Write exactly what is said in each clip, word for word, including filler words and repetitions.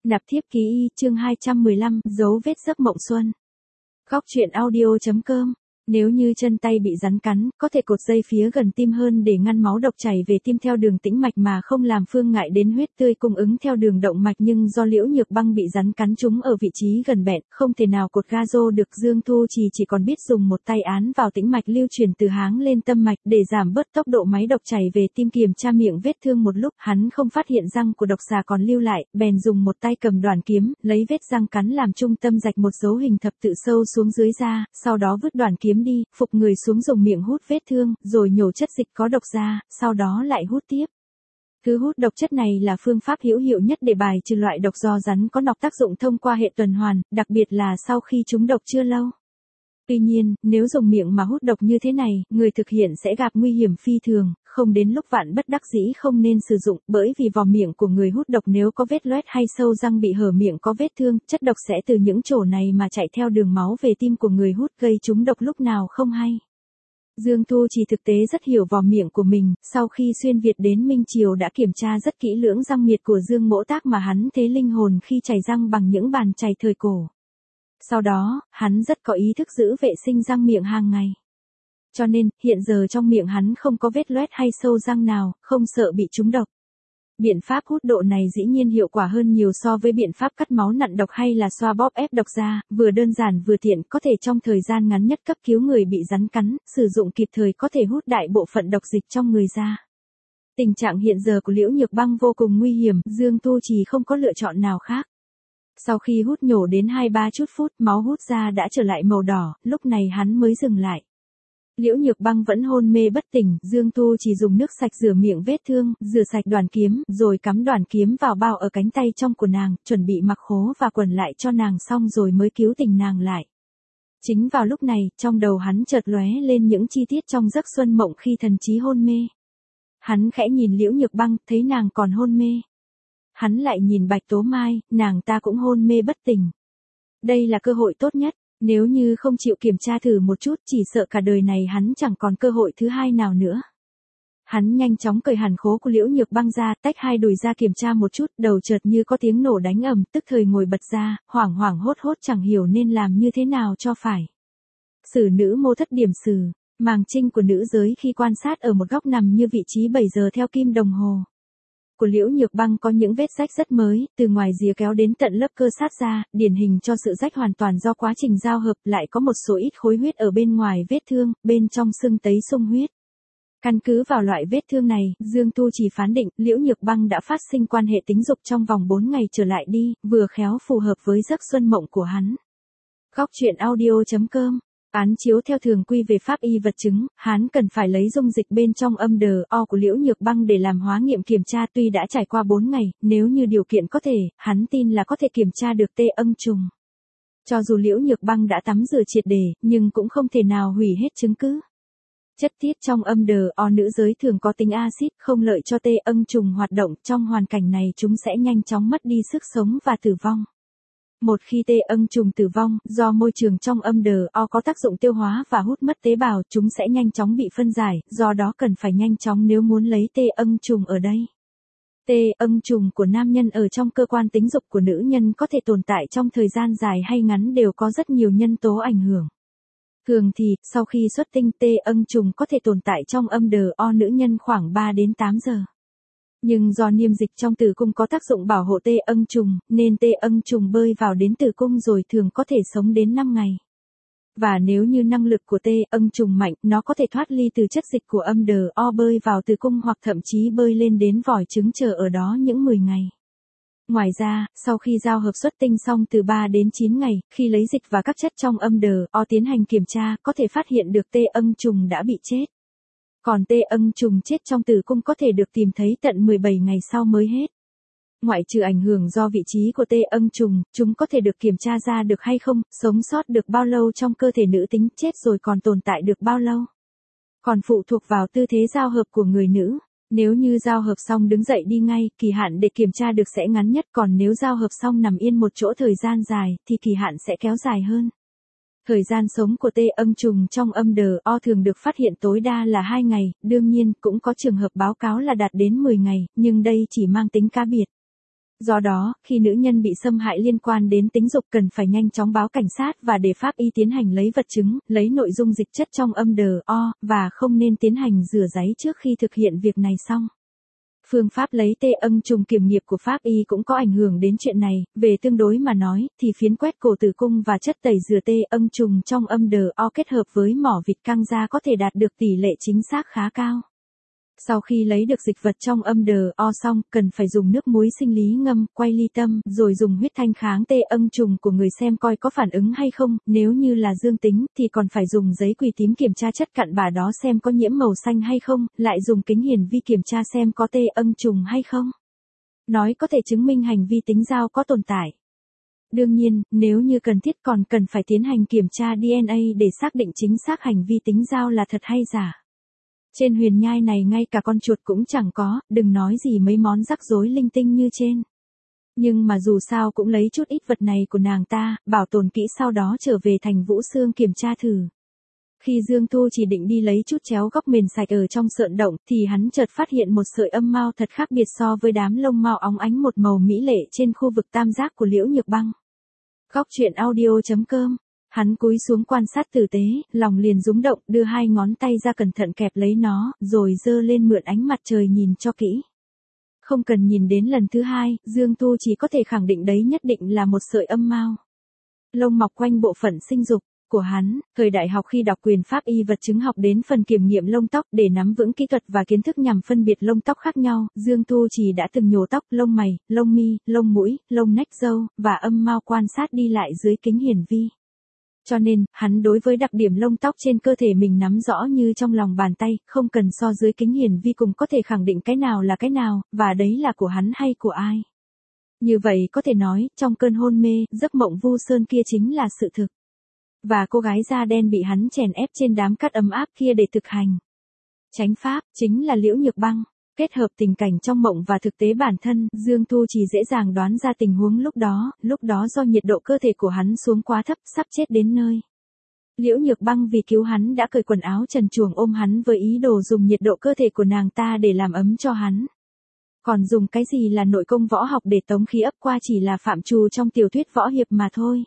Nạp thiếp ký y, chương hai trăm mười lăm, dấu vết giấc mộng xuân. Góc truyện audio.com. Nếu như chân tay bị rắn cắn, có thể cột dây phía gần tim hơn để ngăn máu độc chảy về tim theo đường tĩnh mạch mà không làm phương ngại đến huyết tươi cung ứng theo đường động mạch, nhưng do Liễu Nhược Băng bị rắn cắn trúng ở vị trí gần bẹn, không thể nào cột ga rô được. Dương Thu Trì chỉ còn biết dùng một tay án vào tĩnh mạch lưu truyền từ háng lên tâm mạch để giảm bớt tốc độ máy độc chảy về tim. Kiểm tra miệng vết thương một lúc, hắn không phát hiện răng của độc xà còn lưu lại, bèn dùng một tay cầm đoàn kiếm, lấy vết răng cắn làm trung tâm rạch một dấu hình thập tự sâu xuống dưới da, sau đó vứt đoàn kiếm đi, phục người xuống dùng miệng hút vết thương, rồi nhổ chất dịch có độc ra, sau đó lại hút tiếp. Thứ hút độc chất này là phương pháp hữu hiệu nhất để bài trừ loại độc do rắn có nọc tác dụng thông qua hệ tuần hoàn, đặc biệt là sau khi trúng độc chưa lâu. Tuy nhiên, nếu dùng miệng mà hút độc như thế này, người thực hiện sẽ gặp nguy hiểm phi thường, không đến lúc vạn bất đắc dĩ không nên sử dụng, bởi vì vỏ miệng của người hút độc nếu có vết loét hay sâu răng bị hở miệng có vết thương, chất độc sẽ từ những chỗ này mà chạy theo đường máu về tim của người hút, gây trúng độc lúc nào không hay. Dương Thu Trì thực tế rất hiểu vỏ miệng của mình, sau khi xuyên Việt đến Minh Triều đã kiểm tra rất kỹ lưỡng răng miệt của Dương Mỗ Tác mà hắn thế linh hồn khi chảy răng bằng những bàn chày thời cổ. Sau đó, hắn rất có ý thức giữ vệ sinh răng miệng hàng ngày. Cho nên, hiện giờ trong miệng hắn không có vết loét hay sâu răng nào, không sợ bị trúng độc. Biện pháp hút độ này dĩ nhiên hiệu quả hơn nhiều so với biện pháp cắt máu nặn độc hay là xoa bóp ép độc ra, vừa đơn giản vừa tiện, có thể trong thời gian ngắn nhất cấp cứu người bị rắn cắn, sử dụng kịp thời có thể hút đại bộ phận độc dịch trong người ra. Tình trạng hiện giờ của Liễu Nhược Băng vô cùng nguy hiểm, Dương Thu Trì không có lựa chọn nào khác. Sau khi hút nhổ đến hai ba chút phút, máu hút ra đã trở lại màu đỏ, lúc này hắn mới dừng lại. Liễu Nhược Băng vẫn hôn mê bất tỉnh, Dương Thu chỉ dùng nước sạch rửa miệng vết thương, rửa sạch đoàn kiếm, rồi cắm đoàn kiếm vào bao ở cánh tay trong của nàng, chuẩn bị mặc khố và quần lại cho nàng xong rồi mới cứu tỉnh nàng lại. Chính vào lúc này, trong đầu hắn chợt lóe lên những chi tiết trong giấc xuân mộng khi thần trí hôn mê. Hắn khẽ nhìn Liễu Nhược Băng, thấy nàng còn hôn mê. Hắn lại nhìn Bạch Tố Mai, nàng ta cũng hôn mê bất tỉnh. Đây là cơ hội tốt nhất, nếu như không chịu kiểm tra thử một chút chỉ sợ cả đời này hắn chẳng còn cơ hội thứ hai nào nữa. Hắn nhanh chóng cởi hẳn khố của Liễu Nhược Băng ra, tách hai đùi ra kiểm tra một chút, đầu chợt như có tiếng nổ đánh ầm, tức thời ngồi bật ra, hoảng hoảng hốt hốt chẳng hiểu nên làm như thế nào cho phải. Sử nữ mô thất điểm sử, màng trinh của nữ giới khi quan sát ở một góc nằm như vị trí bảy giờ theo kim đồng hồ. Của Liễu Nhược Băng có những vết rách rất mới, từ ngoài rìa kéo đến tận lớp cơ sát da, điển hình cho sự rách hoàn toàn do quá trình giao hợp, lại có một số ít khối huyết ở bên ngoài vết thương, bên trong sưng tấy sung huyết. Căn cứ vào loại vết thương này, Dương Thu Trì phán định, Liễu Nhược Băng đã phát sinh quan hệ tính dục trong vòng bốn ngày trở lại đi, vừa khéo phù hợp với giấc xuân mộng của hắn. Góc truyện audio.com. Án chiếu theo thường quy về pháp y vật chứng, hắn cần phải lấy dung dịch bên trong âm đờ o của Liễu Nhược Băng để làm hóa nghiệm kiểm tra. Tuy đã trải qua bốn ngày, nếu như điều kiện có thể, hắn tin là có thể kiểm tra được tê âng trùng. Cho dù Liễu Nhược Băng đã tắm rửa triệt để, nhưng cũng không thể nào hủy hết chứng cứ. Chất tiết trong âm đờ o nữ giới thường có tính axit, không lợi cho tê âng trùng hoạt động, trong hoàn cảnh này chúng sẽ nhanh chóng mất đi sức sống và tử vong. Một khi tê âng trùng tử vong, do môi trường trong âm đờ o có tác dụng tiêu hóa và hút mất tế bào, chúng sẽ nhanh chóng bị phân giải, do đó cần phải nhanh chóng nếu muốn lấy tê âng trùng ở đây. Tê âng trùng của nam nhân ở trong cơ quan tính dục của nữ nhân có thể tồn tại trong thời gian dài hay ngắn, đều có rất nhiều nhân tố ảnh hưởng. Thường thì, sau khi xuất tinh, tê âng trùng có thể tồn tại trong âm đờ o nữ nhân khoảng ba đến tám giờ. Nhưng do niêm dịch trong tử cung có tác dụng bảo hộ tê âng trùng, nên tê âng trùng bơi vào đến tử cung rồi thường có thể sống đến năm ngày. Và nếu như năng lực của tê âng trùng mạnh, nó có thể thoát ly từ chất dịch của âm đờ o bơi vào tử cung hoặc thậm chí bơi lên đến vòi trứng chờ ở đó những mười ngày. Ngoài ra, sau khi giao hợp xuất tinh xong từ ba đến chín ngày, khi lấy dịch và các chất trong âm đờ o tiến hành kiểm tra, có thể phát hiện được tê âng trùng đã bị chết. Còn tê âng trùng chết trong tử cung có thể được tìm thấy tận mười bảy ngày sau mới hết. Ngoại trừ ảnh hưởng do vị trí của tê âng trùng, chúng có thể được kiểm tra ra được hay không, sống sót được bao lâu trong cơ thể nữ tính, chết rồi còn tồn tại được bao lâu. Còn phụ thuộc vào tư thế giao hợp của người nữ. Nếu như giao hợp xong đứng dậy đi ngay, kỳ hạn để kiểm tra được sẽ ngắn nhất, còn nếu giao hợp xong nằm yên một chỗ thời gian dài, thì kỳ hạn sẽ kéo dài hơn. Thời gian sống của tê âng trùng trong âm đờ o thường được phát hiện tối đa là hai ngày, đương nhiên cũng có trường hợp báo cáo là đạt đến mười ngày, nhưng đây chỉ mang tính cá biệt. Do đó, khi nữ nhân bị xâm hại liên quan đến tính dục cần phải nhanh chóng báo cảnh sát và để pháp y tiến hành lấy vật chứng, lấy nội dung dịch chất trong âm đờ o, và không nên tiến hành rửa giấy trước khi thực hiện việc này xong. Phương pháp lấy tê âm trùng kiểm nghiệm của pháp y cũng có ảnh hưởng đến chuyện này, về tương đối mà nói, thì phiến quét cổ tử cung và chất tẩy rửa tê âm trùng trong âm đờ o kết hợp với mỏ vịt căng da có thể đạt được tỷ lệ chính xác khá cao. Sau khi lấy được dịch vật trong âm đờ o xong, cần phải dùng nước muối sinh lý ngâm, quay ly tâm, rồi dùng huyết thanh kháng tê âm trùng của người xem coi có phản ứng hay không, nếu như là dương tính, thì còn phải dùng giấy quỳ tím kiểm tra chất cặn bã đó xem có nhiễm màu xanh hay không, lại dùng kính hiển vi kiểm tra xem có tê âm trùng hay không. Nói có thể chứng minh hành vi tính giao có tồn tại. Đương nhiên, nếu như cần thiết còn cần phải tiến hành kiểm tra đê en a để xác định chính xác hành vi tính giao là thật hay giả. Trên huyền nhai này ngay cả con chuột cũng chẳng có, đừng nói gì mấy món rắc rối linh tinh như trên. Nhưng mà dù sao cũng lấy chút ít vật này của nàng ta, bảo tồn kỹ sau đó trở về thành Vũ Xương kiểm tra thử. Khi Dương Thu chỉ định đi lấy chút chéo góc mền sạch ở trong sợn động, thì hắn chợt phát hiện một sợi âm mao thật khác biệt so với đám lông mao óng ánh một màu mỹ lệ trên khu vực tam giác của Liễu Nhược Băng. Góc truyện audio chấm com. Hắn cúi xuống quan sát tử tế, lòng liền rúng động, đưa hai ngón tay ra cẩn thận kẹp lấy nó, rồi giơ lên mượn ánh mặt trời nhìn cho kỹ. Không cần nhìn đến lần thứ hai, Dương Tu chỉ có thể khẳng định đấy nhất định là một sợi âm mao. Lông mọc quanh bộ phận sinh dục của hắn. Thời đại học khi đọc quyền pháp y vật chứng học đến phần kiểm nghiệm lông tóc để nắm vững kỹ thuật và kiến thức nhằm phân biệt lông tóc khác nhau, Dương Tu chỉ đã từng nhổ tóc, lông mày, lông mi, lông mũi, lông nách râu, và âm mao quan sát đi lại dưới kính hiển vi. Cho nên, hắn đối với đặc điểm lông tóc trên cơ thể mình nắm rõ như trong lòng bàn tay, không cần so dưới kính hiển vi cùng có thể khẳng định cái nào là cái nào, và đấy là của hắn hay của ai. Như vậy có thể nói, trong cơn hôn mê, giấc mộng Vu Sơn kia chính là sự thực. Và cô gái da đen bị hắn chèn ép trên đám cát ấm áp kia để thực hành chánh pháp, chính là Liễu Nhược Băng. Kết hợp tình cảnh trong mộng và thực tế bản thân, Dương Tu chỉ dễ dàng đoán ra tình huống lúc đó, lúc đó do nhiệt độ cơ thể của hắn xuống quá thấp, sắp chết đến nơi. Liễu Nhược Băng vì cứu hắn đã cởi quần áo trần truồng ôm hắn với ý đồ dùng nhiệt độ cơ thể của nàng ta để làm ấm cho hắn. Còn dùng cái gì là nội công võ học để tống khí ấp qua chỉ là phạm trù trong tiểu thuyết võ hiệp mà thôi.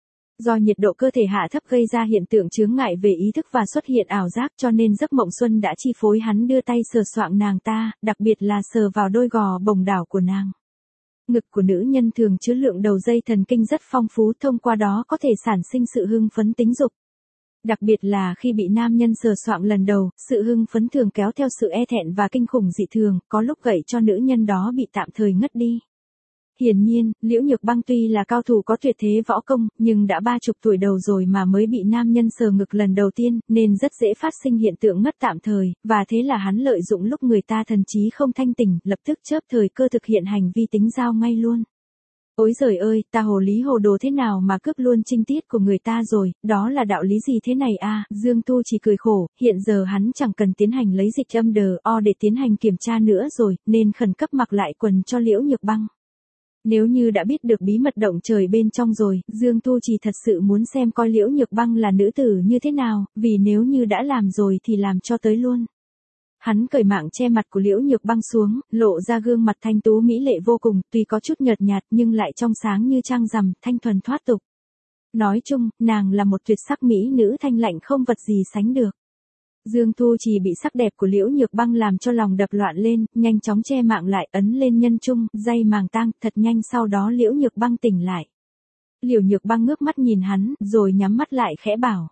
Do nhiệt độ cơ thể hạ thấp gây ra hiện tượng chướng ngại về ý thức và xuất hiện ảo giác, cho nên giấc mộng xuân đã chi phối hắn đưa tay sờ soạng nàng ta, đặc biệt là sờ vào đôi gò bồng đảo của nàng. Ngực của nữ nhân thường chứa lượng đầu dây thần kinh rất phong phú, thông qua đó có thể sản sinh sự hưng phấn tính dục. Đặc biệt là khi bị nam nhân sờ soạng lần đầu, sự hưng phấn thường kéo theo sự e thẹn và kinh khủng dị thường, có lúc gậy cho nữ nhân đó bị tạm thời ngất đi. Hiển nhiên, Liễu Nhược Băng tuy là cao thủ có tuyệt thế võ công, nhưng đã ba chục tuổi đầu rồi mà mới bị nam nhân sờ ngực lần đầu tiên, nên rất dễ phát sinh hiện tượng ngất tạm thời, và thế là hắn lợi dụng lúc người ta thần trí không thanh tỉnh, lập tức chớp thời cơ thực hiện hành vi tính giao ngay luôn. Ôi giời ơi, ta hồ lý hồ đồ thế nào mà cướp luôn trinh tiết của người ta rồi, đó là đạo lý gì thế này à, Dương Tu chỉ cười khổ, hiện giờ hắn chẳng cần tiến hành lấy dịch âm đờ o để tiến hành kiểm tra nữa rồi, nên khẩn cấp mặc lại quần cho Liễu Nhược Băng. Nếu như đã biết được bí mật động trời bên trong rồi, Dương Tu chỉ thật sự muốn xem coi Liễu Nhược Băng là nữ tử như thế nào, vì nếu như đã làm rồi thì làm cho tới luôn. Hắn cởi mạng che mặt của Liễu Nhược Băng xuống, lộ ra gương mặt thanh tú mỹ lệ vô cùng, tuy có chút nhợt nhạt nhưng lại trong sáng như trăng rằm, thanh thuần thoát tục. Nói chung, nàng là một tuyệt sắc mỹ nữ thanh lạnh không vật gì sánh được. Dương Thu chỉ bị sắc đẹp của Liễu Nhược Băng làm cho lòng đập loạn lên, nhanh chóng che mạng lại, ấn lên nhân trung, dây màng tang, thật nhanh sau đó Liễu Nhược Băng tỉnh lại. Liễu Nhược Băng ngước mắt nhìn hắn, rồi nhắm mắt lại khẽ bảo.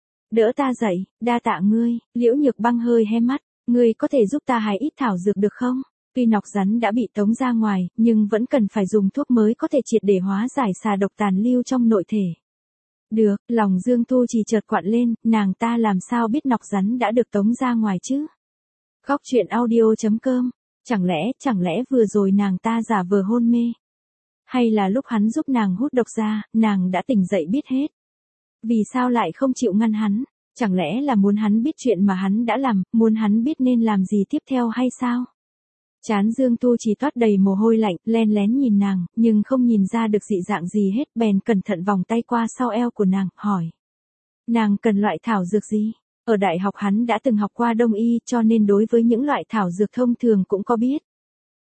Đỡ ta dậy, đa tạ ngươi. Liễu Nhược Băng hơi hé mắt, ngươi có thể giúp ta hái ít thảo dược được không? Tuy nọc rắn đã bị tống ra ngoài, nhưng vẫn cần phải dùng thuốc mới có thể triệt để hóa giải xà độc tàn lưu trong nội thể. Được, lòng Dương Thu chỉ chợt quặn lên, nàng ta làm sao biết nọc rắn đã được tống ra ngoài chứ? Góc truyện audio chấm com, chẳng lẽ, chẳng lẽ vừa rồi nàng ta giả vờ hôn mê? Hay là lúc hắn giúp nàng hút độc ra, nàng đã tỉnh dậy biết hết? Vì sao lại không chịu ngăn hắn? Chẳng lẽ là muốn hắn biết chuyện mà hắn đã làm, muốn hắn biết nên làm gì tiếp theo hay sao? Trán Dương Tu chỉ toát đầy mồ hôi lạnh, len lén nhìn nàng, nhưng không nhìn ra được dị dạng gì hết, bèn cẩn thận vòng tay qua sau eo của nàng, hỏi. Nàng cần loại thảo dược gì? Ở đại học hắn đã từng học qua đông y, cho nên đối với những loại thảo dược thông thường cũng có biết.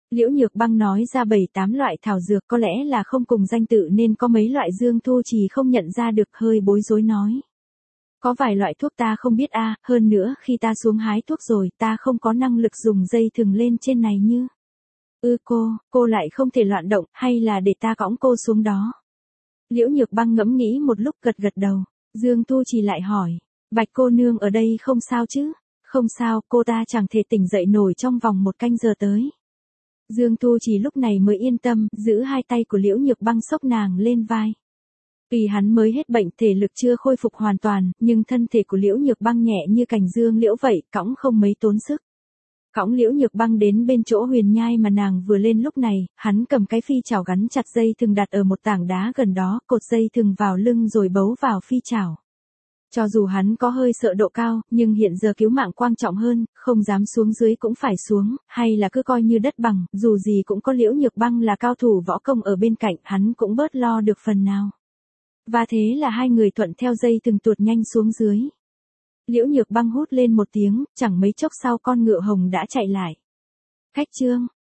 Liễu Nhược Băng nói ra bảy tám loại thảo dược, có lẽ là không cùng danh tự nên có mấy loại Dương Thu Trì không nhận ra được, hơi bối rối nói. Có vài loại thuốc ta không biết a, hơn nữa khi ta xuống hái thuốc rồi ta không có năng lực dùng dây thừng lên trên này như. Ư cô, cô lại không thể loạn động, hay là để ta cõng cô xuống đó? Liễu Nhược Băng ngẫm nghĩ một lúc gật gật đầu. Dương Thu Trì lại hỏi, Bạch cô nương ở đây không sao chứ? Không sao, cô ta chẳng thể tỉnh dậy nổi trong vòng một canh giờ tới. Dương Thu Trì lúc này mới yên tâm, giữ hai tay của Liễu Nhược Băng xốc nàng lên vai. Vì hắn mới hết bệnh, thể lực chưa khôi phục hoàn toàn, nhưng thân thể của Liễu Nhược Băng nhẹ như cành dương liễu vậy, cõng không mấy tốn sức. Cõng Liễu Nhược Băng đến bên chỗ huyền nhai mà nàng vừa lên lúc này, hắn cầm cái phi chảo gắn chặt dây thừng đặt ở một tảng đá gần đó, cột dây thừng vào lưng rồi bấu vào phi chảo. Cho dù hắn có hơi sợ độ cao, nhưng hiện giờ cứu mạng quan trọng hơn, không dám xuống dưới cũng phải xuống, hay là cứ coi như đất bằng, dù gì cũng có Liễu Nhược Băng là cao thủ võ công ở bên cạnh, hắn cũng bớt lo được phần nào. Và thế là hai người thuận theo dây thừng tuột nhanh xuống dưới. Liễu Nhược Băng hút lên một tiếng, chẳng mấy chốc sau con ngựa hồng đã chạy lại. Khách trương,